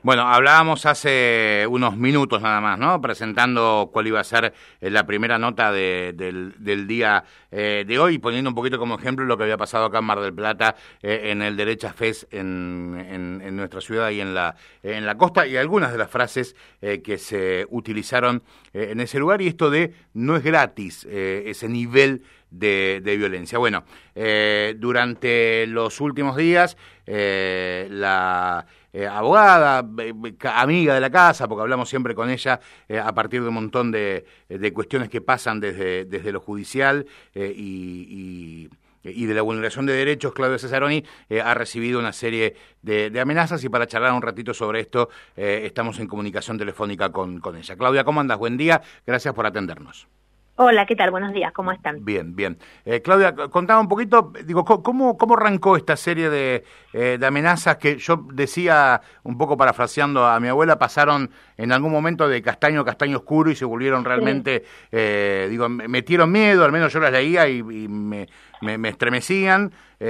Bueno, hablábamos hace unos minutos nada más, ¿no? Presentando cuál iba a ser la primera nota del día de hoy, poniendo un poquito como ejemplo lo que había pasado acá en Mar del Plata, en el Derecha Fest en nuestra ciudad y en la costa, y algunas de las frases que se utilizaron en ese lugar, y esto de no es gratis ese nivel de violencia. Bueno, durante los últimos días, la abogada, amiga de la casa, porque hablamos siempre con ella a partir de un montón de cuestiones que pasan desde lo judicial y de la vulneración de derechos, Claudia Cesaroni ha recibido una serie de amenazas, y para charlar un ratito sobre esto estamos en comunicación telefónica con ella. Claudia, ¿cómo andas? Buen día, gracias por atendernos. Hola, ¿qué tal? Buenos días, ¿cómo están? Bien, bien. Claudia, contame un poquito, digo, ¿cómo arrancó esta serie de amenazas que yo decía, un poco parafraseando a mi abuela, pasaron en algún momento de castaño a castaño oscuro y se volvieron realmente, digo, metieron miedo, al menos yo las leía y me estremecían.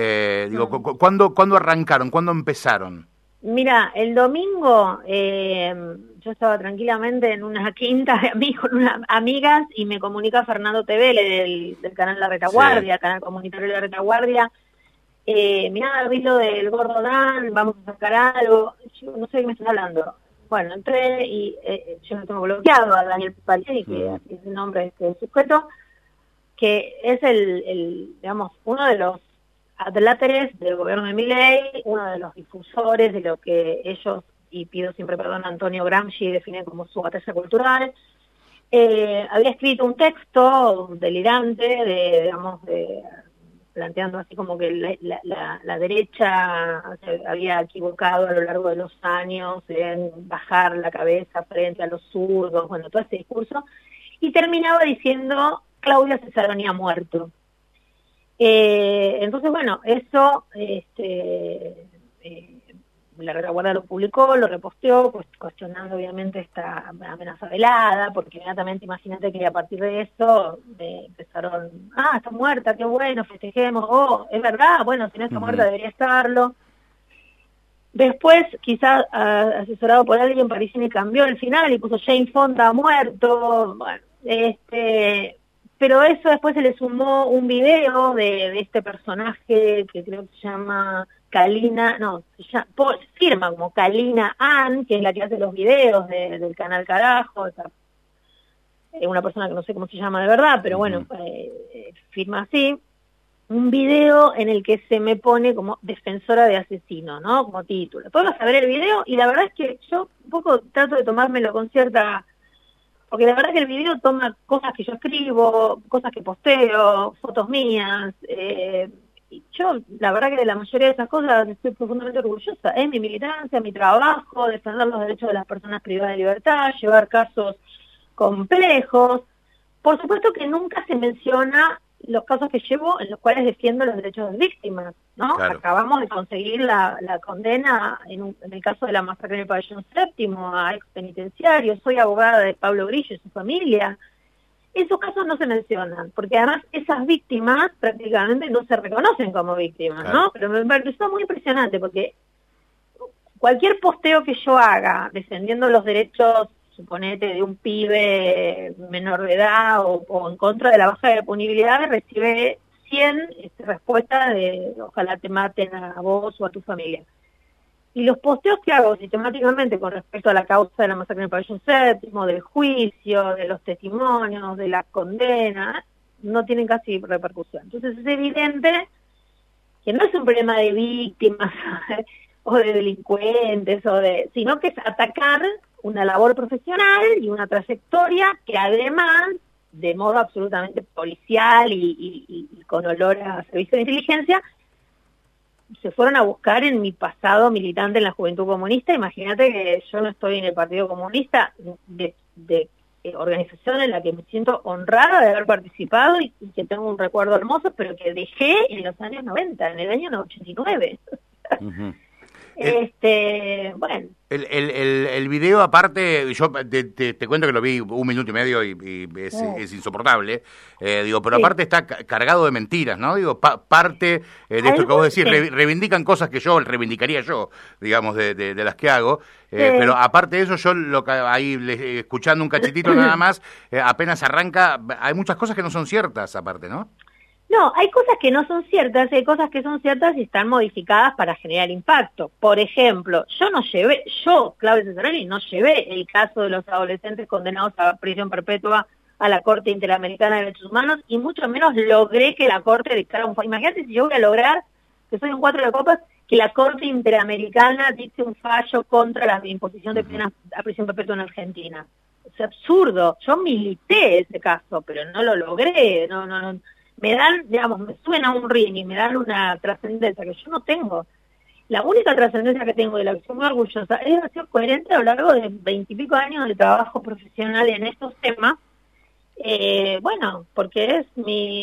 ¿Cuándo arrancaron? ¿Cuándo empezaron? Mira, el domingo yo estaba tranquilamente en una quinta de amigos, con unas amigas, y me comunica Fernando Tevele del canal La Retaguardia, canal comunitario de La Retaguardia. Mirá, vi lo del Gordo Dan, vamos a sacar algo. Yo no sé de qué me están hablando. Bueno, entré y yo lo tengo bloqueado a Daniel Palcieri, que es el nombre de este sujeto, que es digamos, uno de los adláteres del gobierno de Milei, uno de los difusores de lo que ellos, y pido siempre perdón a Antonio Gramsci, definen como su batalla cultural. Había escrito un texto delirante, digamos, planteando así como que la derecha se había equivocado a lo largo de los años en bajar la cabeza frente a los zurdos, bueno, todo ese discurso, y terminaba diciendo Claudia Cesaroni ha muerto. Entonces, bueno, eso la Retaguardia lo publicó, lo reposteó, pues cuestionando obviamente esta amenaza velada, porque inmediatamente imagínate que a partir de eso empezaron, está muerta, qué bueno, festejemos, es verdad, bueno, si no está muerta debería estarlo. Después, quizás asesorado por alguien, Parissini cambió el final y puso Jane Fonda ha muerto, bueno, pero eso después se le sumó un video de este personaje que creo que se llama Kalina, firma como Kalina Ann, que es la que hace los videos del canal Carajo, una persona que no sé cómo se llama de verdad, pero bueno, firma así, un video en el que se me pone como defensora de asesino, ¿no? Como título. Podemos ver el video, y la verdad es que yo un poco trato de tomármelo con cierta... Porque la verdad que el video toma cosas que yo escribo, cosas que posteo, fotos mías. Y yo, la verdad que de la mayoría de esas cosas estoy profundamente orgullosa. Es mi militancia, mi trabajo, defender los derechos de las personas privadas de libertad, llevar casos complejos. Por supuesto que nunca se menciona los casos que llevo en los cuales defiendo los derechos de las víctimas, ¿no? Claro. Acabamos de conseguir la condena en el caso de la masacre del Pabellón Séptimo a ex penitenciarios. Soy abogada de Pablo Grillo y su familia. Esos casos no se mencionan, porque además esas víctimas prácticamente no se reconocen como víctimas, claro, ¿no? Pero me pareció muy impresionante, porque cualquier posteo que yo haga defendiendo los derechos, suponete, de un pibe menor de edad o en contra de la baja de punibilidad, recibe 100 respuestas de ojalá te maten a vos o a tu familia. Y los posteos que hago sistemáticamente con respecto a la causa de la masacre del Pabellón Séptimo, del juicio, de los testimonios, de la condena, no tienen casi repercusión. Entonces es evidente que no es un problema de víctimas o de delincuentes, sino que es atacar una labor profesional y una trayectoria que además, de modo absolutamente policial y con olor a servicio de inteligencia, se fueron a buscar en mi pasado militante en la Juventud Comunista. Imagínate que yo no estoy en el Partido Comunista, de organización en la que me siento honrada de haber participado y que tengo un recuerdo hermoso, pero que dejé en los años 90, en el año 89. Bueno. El video, aparte, yo te cuento que lo vi 1 minuto y medio y es insoportable, pero Sí. aparte está cargado de mentiras, ¿no? Parte de esto que vos decís, reivindican cosas que yo reivindicaría yo, digamos, de las que hago, pero aparte de eso, yo escuchando un cachitito nada más, apenas arranca, hay muchas cosas que no son ciertas, aparte, ¿no? No, hay cosas que no son ciertas, hay cosas que son ciertas y están modificadas para generar impacto. Por ejemplo, Claudia Cesarelli, no llevé el caso de los adolescentes condenados a prisión perpetua a la Corte Interamericana de Derechos Humanos y mucho menos logré que la Corte dictara un fallo. Imagínate si yo voy a lograr, que soy un 4 de copas, que la Corte Interamericana dicte un fallo contra la imposición de penas a prisión perpetua en Argentina. Es absurdo. Yo milité ese caso, pero no lo logré, no. Me dan, me suben a un ring y me dan una trascendencia que yo no tengo. La única trascendencia que tengo de la que soy muy orgullosa es haber sido coherente a lo largo de 20 y pico años de trabajo profesional en estos temas. Porque es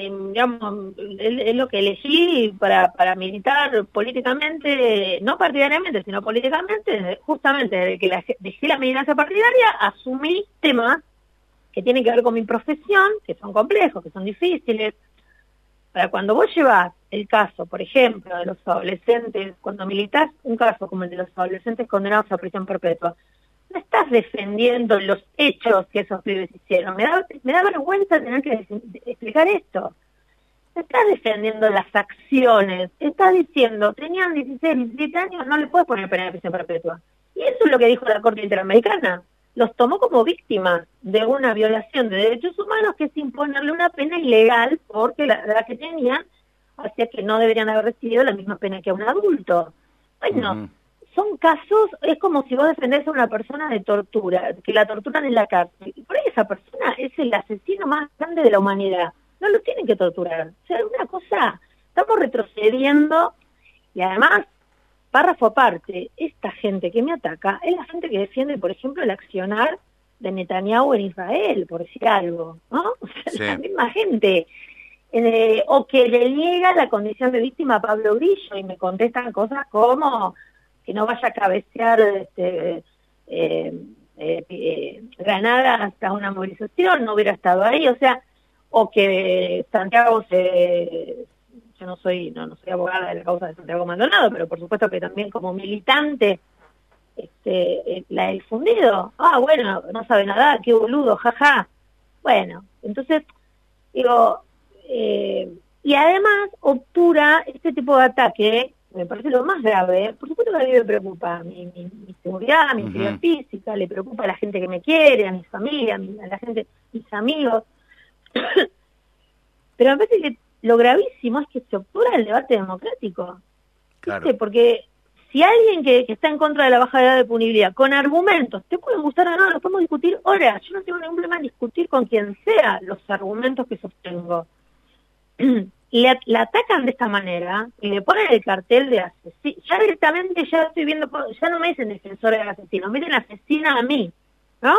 es lo que elegí para militar políticamente, no partidariamente, sino políticamente, justamente desde que dejé la militancia partidaria, asumí temas que tienen que ver con mi profesión, que son complejos, que son difíciles. Para cuando vos llevas el caso, por ejemplo, de los adolescentes, cuando militás un caso como el de los adolescentes condenados a prisión perpetua, no estás defendiendo los hechos que esos pibes hicieron. Me da vergüenza tener que explicar esto. No estás defendiendo las acciones. Estás diciendo, tenían 16, 17 años, no le puedes poner pena de prisión perpetua. Y eso es lo que dijo la Corte Interamericana. Los tomó como víctimas de una violación de derechos humanos, que es imponerle una pena ilegal porque la edad que tenían hacía que no deberían haber recibido la misma pena que a un adulto. Bueno, son casos, es como si vos defendés a una persona de tortura, que la torturan en la cárcel. Y por ahí esa persona es el asesino más grande de la humanidad. No lo tienen que torturar. O sea, una cosa, estamos retrocediendo y además, párrafo aparte, esta gente que me ataca es la gente que defiende, por ejemplo, el accionar de Netanyahu en Israel, por decir algo, ¿no? O sea, sí. La misma gente. O que le niega la condición de víctima a Pablo Grillo y me contestan cosas como que no vaya a cabecear granadas hasta una movilización, no hubiera estado ahí, o sea, o que Santiago yo no soy abogada de la causa de Santiago Maldonado, pero por supuesto que también como militante la he difundido. Bueno, no sabe nada, qué boludo, jaja. Bueno, entonces, digo, y además obtura este tipo de ataque, me parece lo más grave. Por supuesto que a mí me preocupa mi seguridad, mi integridad física, le preocupa a la gente que me quiere, a mi familia, a la gente, mis amigos. Pero me parece que lo gravísimo es que se obtura el debate democrático. Claro. ¿Viste? Porque si alguien que está en contra de la baja edad de punibilidad, con argumentos, te pueden gustar o no, los podemos discutir horas. Yo no tengo ningún problema en discutir con quien sea los argumentos que sostengo. La atacan de esta manera y le ponen el cartel de asesino. Ya directamente ya estoy viendo, ya no me dicen defensora del asesino, me dicen asesina a mí, ¿no?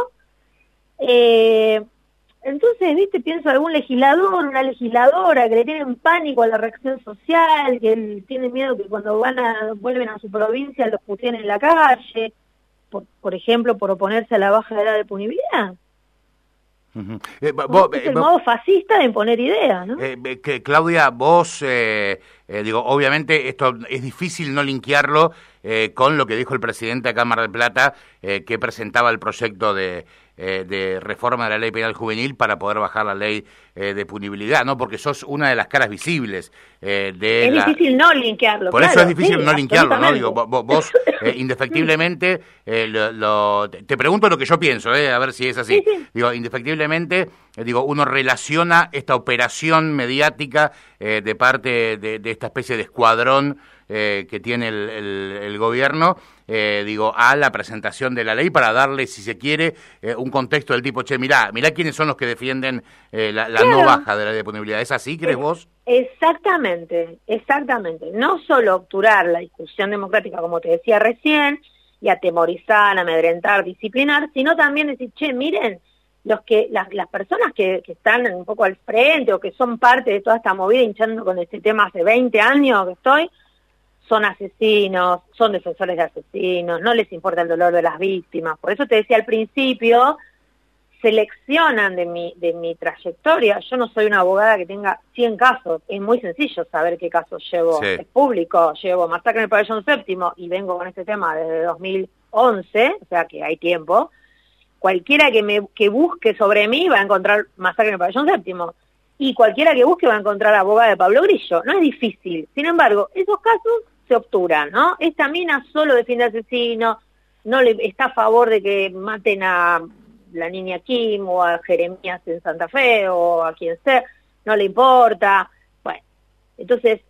Entonces, pienso en algún legislador, una legisladora que le tienen pánico a la reacción social, que tiene miedo que cuando vuelven a su provincia los puteen en la calle, por ejemplo, por oponerse a la baja edad de punibilidad. Es el modo fascista de imponer ideas, ¿no? Claudia, vos, obviamente esto es difícil no linkearlo con lo que dijo el presidente acá en Mar del Plata, que presentaba el proyecto de reforma de la ley penal juvenil para poder bajar la ley de punibilidad, ¿no? Porque sos una de las caras visibles es difícil no linkearlo. Por eso es difícil no linkearlo, ¿no? Digo, vos indefectiblemente, te pregunto lo que yo pienso, a ver si es así. Sí. Digo, indefectiblemente, uno relaciona esta operación mediática de parte de esta especie de escuadrón que tiene el gobierno, a la presentación de la ley para darle, si se quiere, un contexto del tipo, mirá quiénes son los que defienden la no baja de la ley de punibilidad. ¿Es así, crees vos? Exactamente. No solo obturar la discusión democrática, como te decía recién, y atemorizar, amedrentar, disciplinar, sino también decir, miren, las personas que están un poco al frente o que son parte de toda esta movida hinchando con este tema hace 20 años que estoy, son asesinos, son defensores de asesinos, no les importa el dolor de las víctimas. Por eso te decía al principio, seleccionan de mi trayectoria. Yo no soy una abogada que tenga 100 casos, es muy sencillo saber qué casos llevo. Sí. Es público, llevo Masacre en el Pabellón Séptimo y vengo con este tema desde 2011, o sea que hay tiempo. Cualquiera que busque sobre mí va a encontrar Masacre en el Pabellón Séptimo, y cualquiera que busque va a encontrar abogada de Pablo Grillo. No es difícil. Sin embargo, esos casos se obturan, ¿no? Esta mina solo defiende asesinos, no le está a favor de que maten a la niña Kim o a Jeremías en Santa Fe o a quien sea, no le importa. Bueno, entonces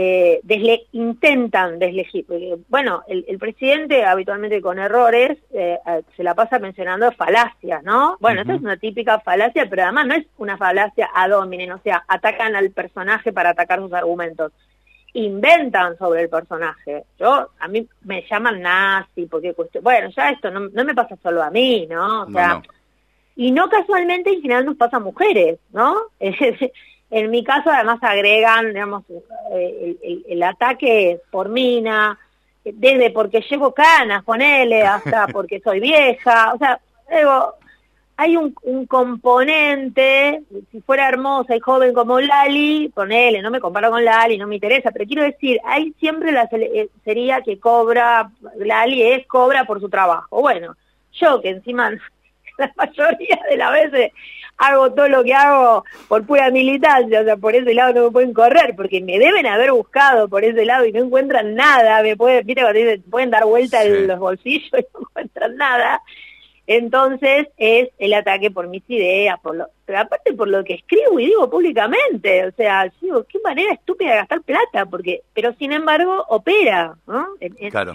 intentan deslegitimar. Bueno, el presidente habitualmente con errores se la pasa mencionando falacias, ¿no? Bueno, esta es una típica falacia, pero además no es una falacia ad hominem, o sea, atacan al personaje para atacar sus argumentos. Inventan sobre el personaje. A mí me llaman nazi, porque bueno, ya esto no me pasa solo a mí, ¿no? O sea, no. Y no casualmente en general nos pasa a mujeres, ¿no? En mi caso además agregan, digamos, el ataque por mina, desde porque llevo canas, ponele, hasta porque soy vieja, o sea, digo, hay un componente, si fuera hermosa y joven como Lali, ponele, no me comparo con Lali, no me interesa, pero quiero decir, hay siempre sería que Lali cobra por su trabajo. Bueno, yo que encima la mayoría de las veces hago todo lo que hago por pura militancia, o sea, por ese lado no me pueden correr, porque me deben haber buscado por ese lado y no encuentran nada, viste cuando dicen, pueden dar vuelta en los bolsillos y no encuentran nada. Entonces es el ataque por mis ideas, pero aparte por lo que escribo y digo públicamente, o sea, digo, qué manera estúpida de gastar plata, pero sin embargo opera, ¿no? Claro.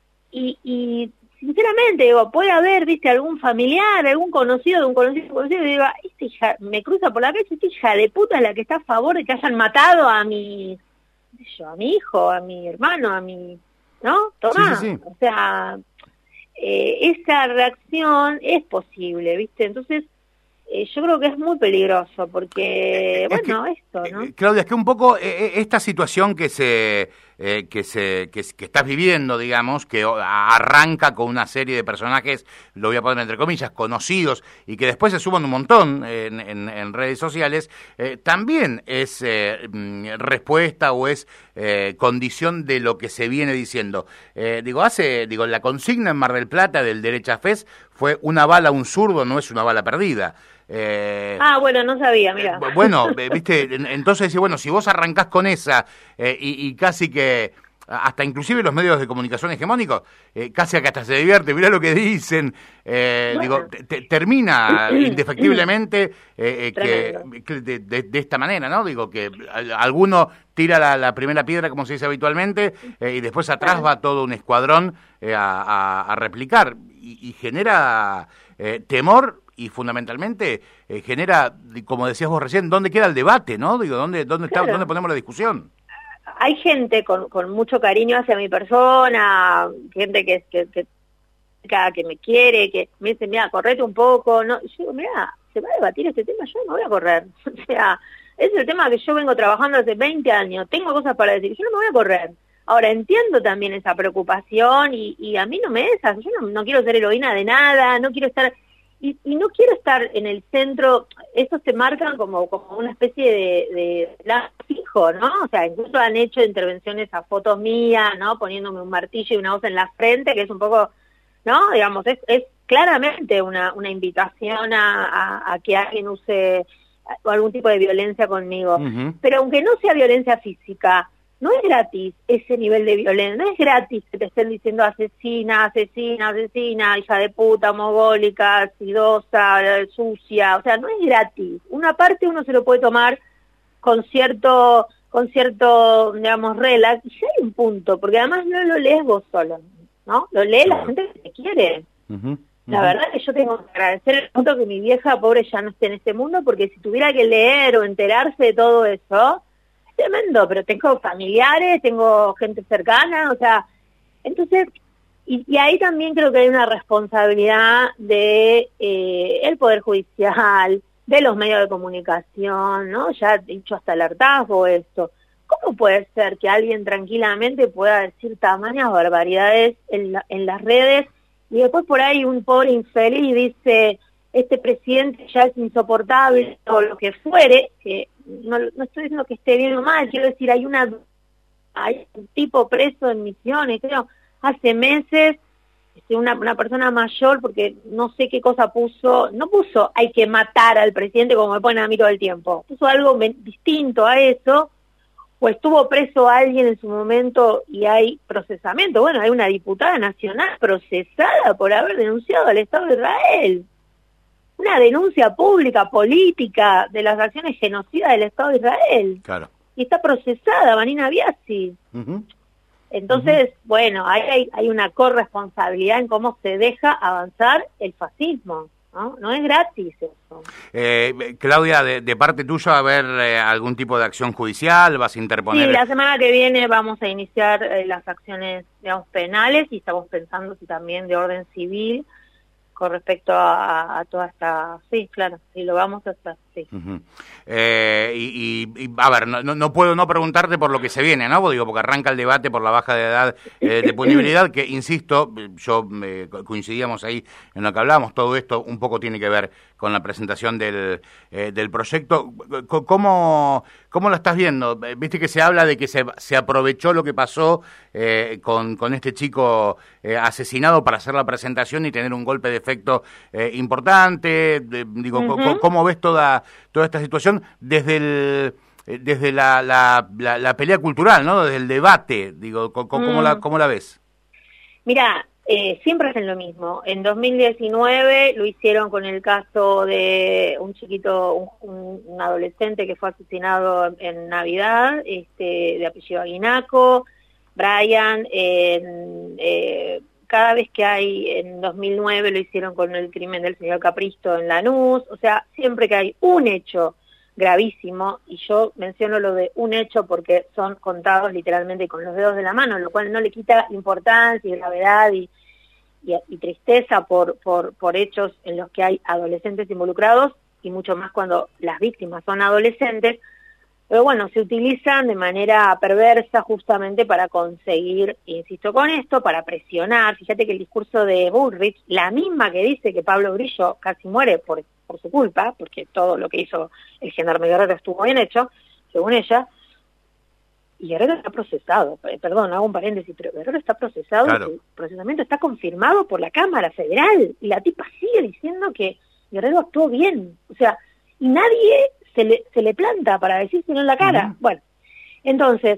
Y sinceramente, digo, puede haber, viste, algún familiar, algún conocido de un conocido, y digo, esta hija, me cruza por la calle, esta hija de puta es la que está a favor de que hayan matado a mi hijo, a mi hermano, ¿no? Tomá, sí. O sea, esa reacción es posible, viste, entonces yo creo que es muy peligroso porque, bueno, esto, ¿no? Claudia, es que un poco esta situación que estás viviendo, digamos, que arranca con una serie de personajes, lo voy a poner entre comillas, conocidos, y que después se suman un montón en redes sociales, también es respuesta o es condición de lo que se viene diciendo. La consigna en Mar del Plata del Derecha Fest fue: una bala a un zurdo no es una bala perdida. Bueno, no sabía, mira. Bueno, viste, entonces, bueno, si vos arrancás con esa y casi que hasta inclusive los medios de comunicación hegemónicos, casi que hasta se divierte, mirá lo que dicen, bueno. Termina indefectiblemente de esta manera, ¿no? Digo, que alguno tira la primera piedra, como se dice habitualmente, y después atrás va todo un escuadrón a replicar, y genera temor. Y fundamentalmente genera, como decías vos recién, ¿dónde queda el debate, no? Digo, ¿dónde ponemos la discusión? Hay gente con mucho cariño hacia mi persona, gente que me quiere, que me dice, mira, correte un poco, ¿no? Y yo digo, mira, se va a debatir este tema, yo no voy a correr. O sea, es el tema que yo vengo trabajando hace 20 años, tengo cosas para decir, yo no me voy a correr. Ahora, entiendo también esa preocupación y a mí no me es, yo no quiero ser heroína de nada, no quiero estar... Y no quiero estar en el centro, estos se marcan como una especie de fijo, ¿no? O sea, incluso han hecho intervenciones a fotos mías, ¿no? Poniéndome un martillo y una hoz en la frente, que es un poco, ¿no? Digamos, es claramente una invitación a que alguien use algún tipo de violencia conmigo. Uh-huh. Pero aunque no sea violencia física, no es gratis ese nivel de violencia, no es gratis que te estén diciendo asesina, hija de puta, mogólica, acidosa, sucia, o sea, no es gratis. Una parte uno se lo puede tomar con cierto, digamos, relax, y ya hay un punto, porque además no lo lees vos solo, ¿no? Lo lee la gente que te quiere. Uh-huh. La verdad es que yo tengo que agradecer el punto que mi vieja pobre ya no esté en este mundo, porque si tuviera que leer o enterarse de todo eso, tremendo, pero tengo familiares, tengo gente cercana, o sea, entonces, y ahí también creo que hay una responsabilidad de el Poder Judicial, de los medios de comunicación, ¿no? Ya he dicho hasta el hartazgo esto, ¿cómo puede ser que alguien tranquilamente pueda decir tamañas barbaridades en las redes y después por ahí un pobre infeliz dice, este presidente ya es insoportable o lo que fuere, que no estoy diciendo que esté bien o mal, quiero decir, hay un tipo preso en Misiones, creo, hace meses, una persona mayor, porque no sé qué cosa no puso hay que matar al presidente como me ponen a mí todo el tiempo, puso algo distinto a eso, o estuvo preso alguien en su momento y hay procesamiento. Bueno, hay una diputada nacional procesada por haber denunciado al Estado de Israel. Una denuncia pública, política, de las acciones genocidas del Estado de Israel. Claro. Y está procesada, Vanina Biasi. Entonces, bueno, hay una corresponsabilidad en cómo se deja avanzar el fascismo. No es gratis eso. Claudia, de parte tuya, ¿va a haber algún tipo de acción judicial? ¿Vas a interponer? Sí, la semana que viene vamos a iniciar las acciones, digamos, penales y estamos pensando si también de orden civil con respecto a toda esta... Sí, claro, sí, lo vamos a hacer, sí. A ver, no puedo no preguntarte por lo que se viene, ¿no? Digo, porque arranca el debate por la baja de edad de punibilidad, que, insisto, coincidíamos ahí en lo que hablábamos, todo esto un poco tiene que ver con la presentación del proyecto. ¿Cómo lo estás viendo? Viste que se habla de que se aprovechó lo que pasó con este chico asesinado para hacer la presentación y tener un golpe de efecto importante. ¿Cómo ves toda esta situación desde la pelea cultural, ¿no? Desde el debate, digo, ¿cómo la ves? Mira, siempre hacen lo mismo. En 2019 lo hicieron con el caso de un chiquito, un adolescente que fue asesinado en Navidad, de apellido Aguinaco. Brian, cada vez que en 2009 lo hicieron con el crimen del señor Capristo en Lanús, o sea, siempre que hay un hecho gravísimo, y yo menciono lo de un hecho porque son contados literalmente con los dedos de la mano, lo cual no le quita importancia y gravedad y tristeza por hechos en los que hay adolescentes involucrados, y mucho más cuando las víctimas son adolescentes. Pero bueno, se utilizan de manera perversa justamente para conseguir, insisto con esto, para presionar. Fíjate que el discurso de Bullrich, la misma que dice que Pablo Grillo casi muere por su culpa, porque todo lo que hizo el gendarme Guerrero estuvo bien hecho, según ella, y Guerrero está procesado. Perdón, hago un paréntesis, pero Guerrero está procesado, claro. El procesamiento está confirmado por la Cámara Federal, y la tipa sigue diciendo que Guerrero actuó bien. O sea, y nadie se le planta para decírselo en la cara. Bueno, entonces,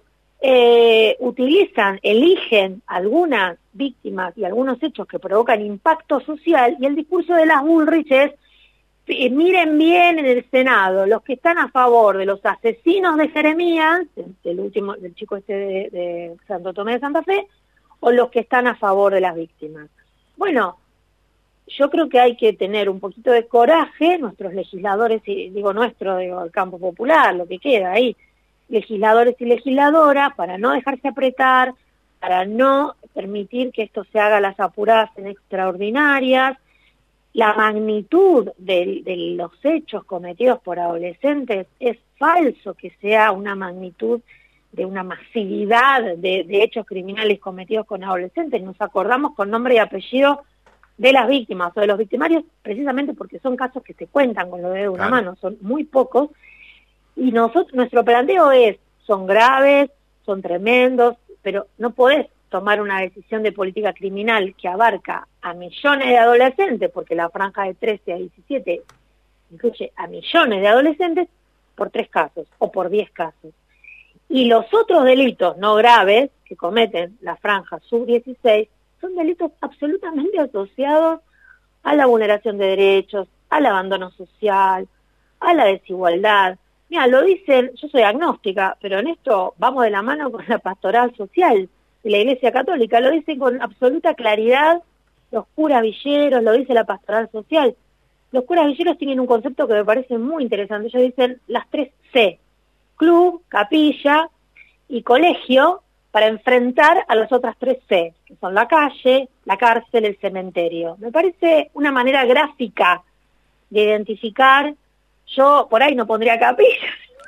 eligen algunas víctimas y algunos hechos que provocan impacto social, y el discurso de las Bullrich es, miren bien en el Senado, los que están a favor de los asesinos de Jeremías, del chico de Santo Tomé de Santa Fe, o los que están a favor de las víctimas. Bueno, yo creo que hay que tener un poquito de coraje, nuestros legisladores, digo el campo popular, lo que queda ahí, legisladores y legisladoras, para no dejarse apretar, para no permitir que esto se haga a las apuradas en extraordinarias. La magnitud de los hechos cometidos por adolescentes es falso que sea una magnitud de una masividad de hechos criminales cometidos con adolescentes. Nos acordamos con nombre y apellido de las víctimas o de los victimarios, precisamente porque son casos que se cuentan con los dedos de una mano, son muy pocos, y nuestro planteo son graves, son tremendos, pero no podés tomar una decisión de política criminal que abarca a millones de adolescentes, porque la franja de 13 a 17 incluye a millones de adolescentes, por 3 casos o por 10 casos. Y los otros delitos no graves que cometen la franja sub-16 son delitos absolutamente asociados a la vulneración de derechos, al abandono social, a la desigualdad. Mira, lo dicen, yo soy agnóstica, pero en esto vamos de la mano con la pastoral social de la Iglesia Católica, lo dicen con absoluta claridad los curas villeros, lo dice la pastoral social. Los curas villeros tienen un concepto que me parece muy interesante, ellos dicen las 3 C, club, capilla y colegio, para enfrentar a las otras 3 C, que son la calle, la cárcel, el cementerio. Me parece una manera gráfica de identificar. Yo por ahí no pondría capillas,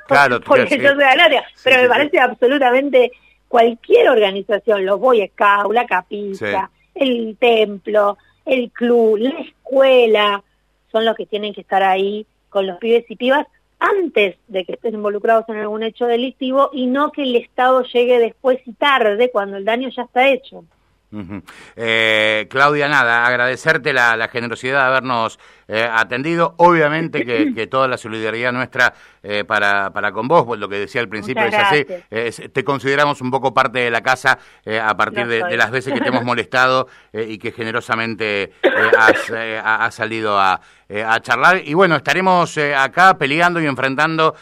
Claro, porque yo soy agnóstica, pero me parece absolutamente cualquier organización, los Boy Scouts, la capilla, el templo, el club, la escuela, son los que tienen que estar ahí con los pibes y pibas antes de que estén involucrados en algún hecho delictivo y no que el Estado llegue después y tarde cuando el daño ya está hecho. Claudia, nada, agradecerte la generosidad de habernos atendido. Obviamente que toda la solidaridad nuestra para con vos, pues lo que decía al principio es así. Te consideramos un poco parte de la casa a partir de las veces que te hemos molestado y que generosamente has salido a charlar. Y bueno, estaremos acá peleando y enfrentando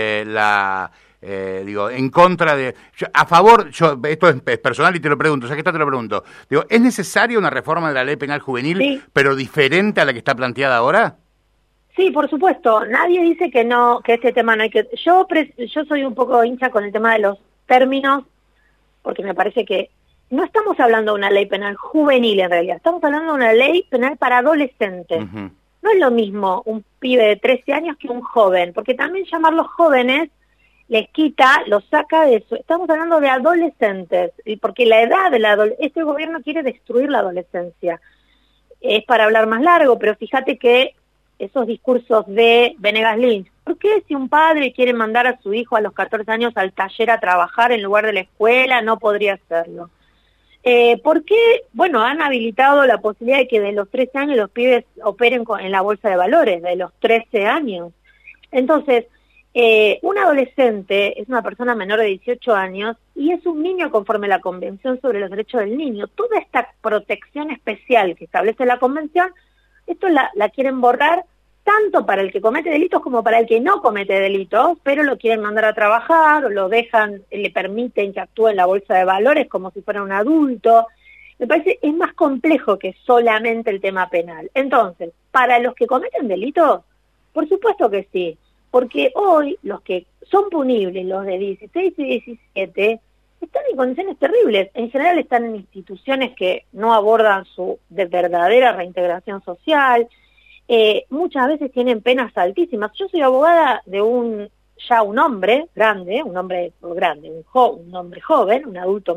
en contra de... a favor, esto es personal y te lo pregunto, ya que te lo pregunto, ¿es necesaria una reforma de la ley penal juvenil, pero diferente a la que está planteada ahora? Sí, por supuesto, nadie dice que no, que este tema no hay que... Yo soy un poco hincha con el tema de los términos, porque me parece que no estamos hablando de una ley penal juvenil en realidad, estamos hablando de una ley penal para adolescentes. No es lo mismo un pibe de 13 años que un joven, porque también llamarlos jóvenes les quita, los saca de eso. Estamos hablando de adolescentes, y porque la edad de este gobierno quiere destruir la adolescencia. Es para hablar más largo, pero fíjate que esos discursos de Venegas Lynch, ¿por qué si un padre quiere mandar a su hijo a los 14 años al taller a trabajar en lugar de la escuela, no podría hacerlo? ¿Por qué? Bueno, han habilitado la posibilidad de que de los 13 años los pibes operen en la bolsa de valores, de los 13 años. Entonces, un adolescente es una persona menor de 18 años y es un niño conforme a la Convención sobre los Derechos del Niño. Toda esta protección especial que establece la Convención, esto la quieren borrar tanto para el que comete delitos como para el que no comete delitos, pero lo quieren mandar a trabajar o lo dejan, le permiten que actúe en la bolsa de valores como si fuera un adulto. Me parece es más complejo que solamente el tema penal. Entonces, para los que cometen delitos, por supuesto que sí. Porque hoy los que son punibles, los de 16 y 17, están en condiciones terribles. En general están en instituciones que no abordan su verdadera reintegración social. Muchas veces tienen penas altísimas. Yo soy abogada de un hombre grande, un hombre joven, un adulto,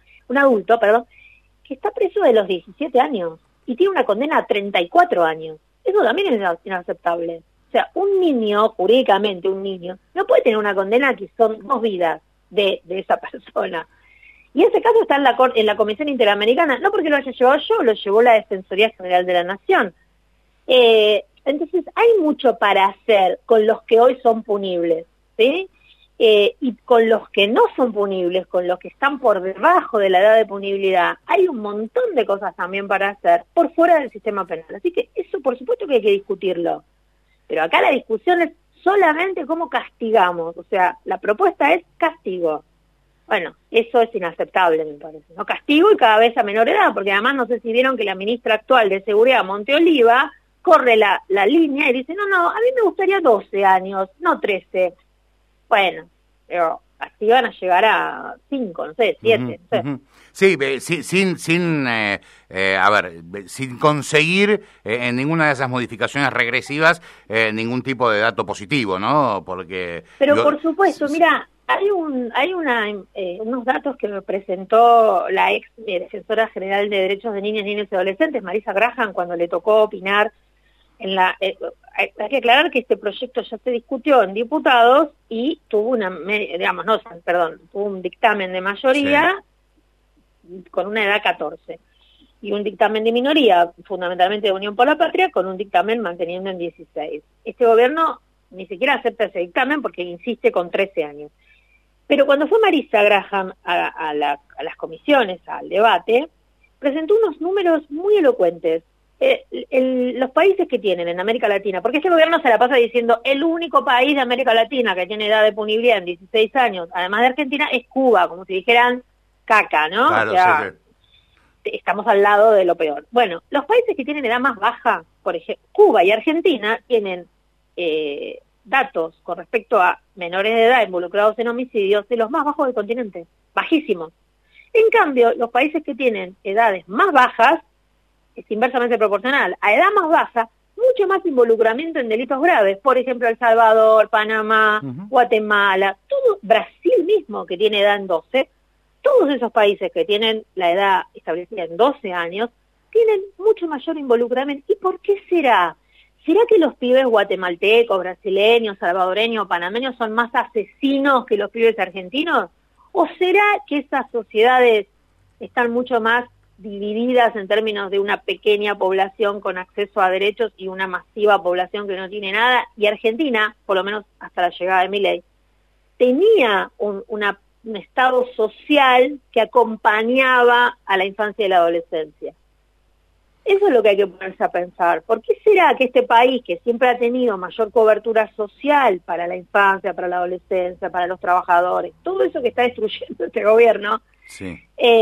que está preso de los 17 años y tiene una condena a 34 años. Eso también es inaceptable. O sea, un niño, jurídicamente un niño, no puede tener una condena que son 2 vidas de esa persona. Y ese caso está en la Comisión Interamericana, no porque lo haya llevado yo, lo llevó la Defensoría General de la Nación. Entonces, hay mucho para hacer con los que hoy son punibles, ¿sí? Y con los que no son punibles, con los que están por debajo de la edad de punibilidad, hay un montón de cosas también para hacer por fuera del sistema penal. Así que eso, por supuesto que hay que discutirlo. Pero acá la discusión es solamente cómo castigamos, o sea, la propuesta es castigo. Bueno, eso es inaceptable, me parece, ¿no? Castigo y cada vez a menor edad, porque además no sé si vieron que la ministra actual de Seguridad, Monteoliva, corre la línea y dice, no, a mí me gustaría 12 años, no 13. Bueno, pero así van a llegar a 5, no sé, 7, no sé. Sí, sin conseguir en ninguna de esas modificaciones regresivas ningún tipo de dato positivo, ¿no? Porque... Pero por supuesto, mira, hay unos datos que me presentó la ex Defensora General de Derechos de Niñas, Niños y Adolescentes, Marisa Graham, cuando le tocó opinar hay que aclarar que este proyecto ya se discutió en diputados y tuvo tuvo un dictamen de mayoría con una edad 14 y un dictamen de minoría, fundamentalmente de Unión por la Patria, con un dictamen manteniendo en 16. Este gobierno ni siquiera acepta ese dictamen porque insiste con 13 años. Pero cuando fue Marisa Graham a las comisiones, al debate, presentó unos números muy elocuentes. Los países que tienen en América Latina, porque este gobierno se la pasa diciendo el único país de América Latina que tiene edad de punibilidad en 16 años, además de Argentina, es Cuba, como si dijeran caca, ¿no? Claro, o sea, sí. Estamos al lado de lo peor. Bueno, los países que tienen edad más baja, por ejemplo, Cuba y Argentina, tienen datos con respecto a menores de edad involucrados en homicidios de los más bajos del continente, bajísimos. En cambio, los países que tienen edades más bajas, es inversamente proporcional. A edad más baja mucho más involucramiento en delitos graves. Por ejemplo, El Salvador, Panamá, Guatemala, todo Brasil mismo, que tiene edad en 12, todos esos países que tienen la edad establecida en 12 años, tienen mucho mayor involucramiento. ¿Y por qué será? ¿Será que los pibes guatemaltecos, brasileños, salvadoreños, panameños son más asesinos que los pibes argentinos? ¿O será que esas sociedades están mucho más divididas en términos de una pequeña población con acceso a derechos y una masiva población que no tiene nada? Y Argentina, por lo menos hasta la llegada de Milei, tenía un estado social que acompañaba a la infancia y la adolescencia. Eso es lo que hay que ponerse a pensar. ¿Por qué será que este país, que siempre ha tenido mayor cobertura social para la infancia, para la adolescencia, para los trabajadores, todo eso que está destruyendo este gobierno, sí,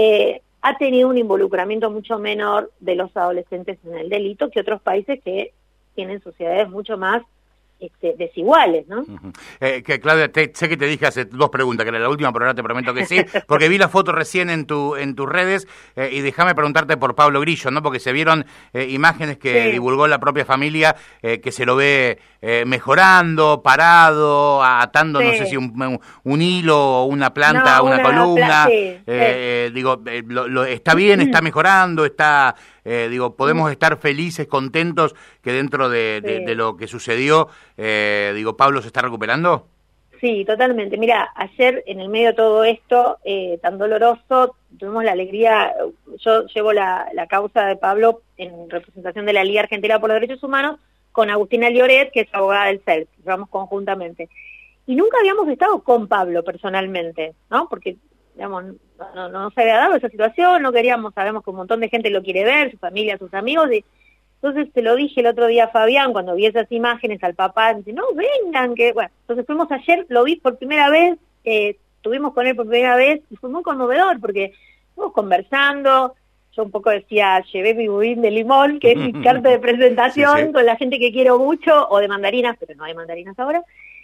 ha tenido un involucramiento mucho menor de los adolescentes en el delito que otros países que tienen sociedades mucho más desiguales, ¿no? Que Claudia, sé que te dije hace 2 preguntas, que era la última, pero ahora te prometo que sí, porque vi la foto recién en tus redes, y déjame preguntarte por Pablo Grillo, ¿no? Porque se vieron imágenes que divulgó la propia familia, que se lo ve mejorando, parado, atando, no sé si un hilo o una planta, una columna, digo, está bien, está mejorando, está... podemos estar felices, contentos que dentro de lo que sucedió, Pablo se está recuperando. Sí, totalmente. Mira, ayer en el medio de todo esto tan doloroso, tuvimos la alegría, yo llevo la causa de Pablo en representación de la Liga Argentina por los Derechos Humanos con Agustina Lloret, que es abogada del CELP, llevamos conjuntamente. Y nunca habíamos estado con Pablo personalmente, ¿no? Porque digamos, no se había dado esa situación, no queríamos, sabemos que un montón de gente lo quiere ver, su familia, sus amigos, y entonces te lo dije el otro día a Fabián, cuando vi esas imágenes, al papá, dice, no, vengan, que bueno, entonces fuimos ayer, lo vi por primera vez, estuvimos con él por primera vez, y fue muy conmovedor, porque estuvimos conversando, yo un poco decía, llevé mi budín de limón, que es mi carta de presentación, con la gente que quiero mucho, o de mandarinas, pero no hay mandarinas ahora.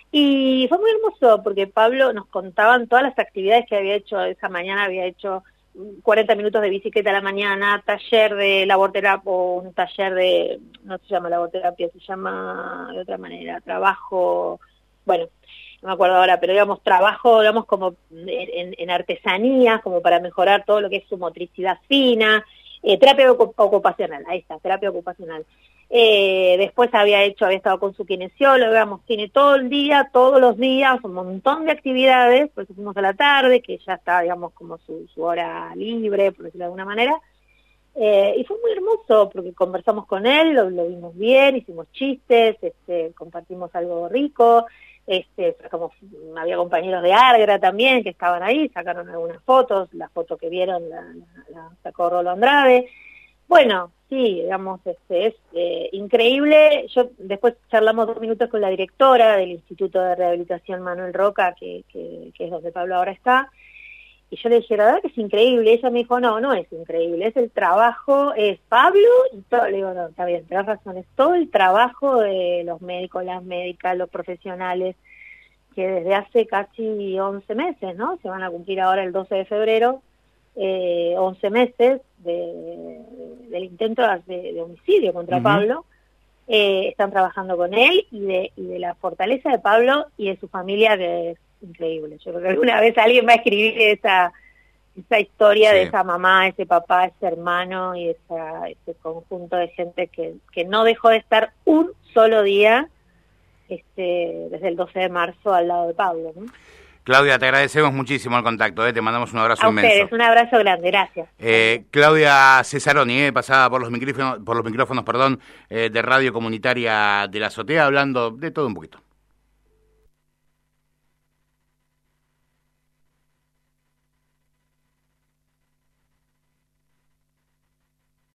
Y fue muy hermoso porque Pablo nos contaban todas las actividades que había hecho esa mañana. Había hecho 40 minutos de bicicleta a la mañana, taller de laborterapia, o un taller de, no se llama laborterapia, se llama de otra manera, trabajo, bueno, no me acuerdo ahora, pero digamos trabajo, digamos como en artesanías, como para mejorar todo lo que es su motricidad fina, terapia ocupacional, ahí está, terapia ocupacional. Después había estado con su kinesiólogo, digamos, tiene todo el día, todos los días, un montón de actividades, por eso fuimos a la tarde, que ya está, digamos, como su hora libre, por decirlo de alguna manera, y fue muy hermoso, porque conversamos con él, lo vimos bien, hicimos chistes, compartimos algo rico, había compañeros de Argra también que estaban ahí, sacaron algunas fotos, la foto que vieron la sacó Rolo Andrade. Bueno, sí, digamos, es increíble. Yo después charlamos 2 minutos con la directora del Instituto de Rehabilitación Manuel Roca, que es donde Pablo ahora está, y yo le dije, la verdad que es increíble. Ella me dijo, no es increíble, es el trabajo, es Pablo y todo. Le digo, no, está bien, tenés razón, es todo el trabajo de los médicos, las médicas, los profesionales, que desde hace casi 11 meses, ¿no? Se van a cumplir ahora el 12 de febrero, 11 meses del intento de homicidio contra Pablo, están trabajando con él, y de la fortaleza de Pablo y de su familia, que es increíble. Yo creo que alguna vez alguien va a escribir esa historia de esa mamá, ese papá, ese hermano y ese conjunto de gente que no dejó de estar un solo día desde el 12 de marzo al lado de Pablo, ¿no? Claudia, te agradecemos muchísimo el contacto, te mandamos un abrazo inmenso. A ustedes, un abrazo grande, gracias. Claudia Cesaroni, pasada por los micrófonos, de Radio Comunitaria de la Azotea, hablando de todo un poquito.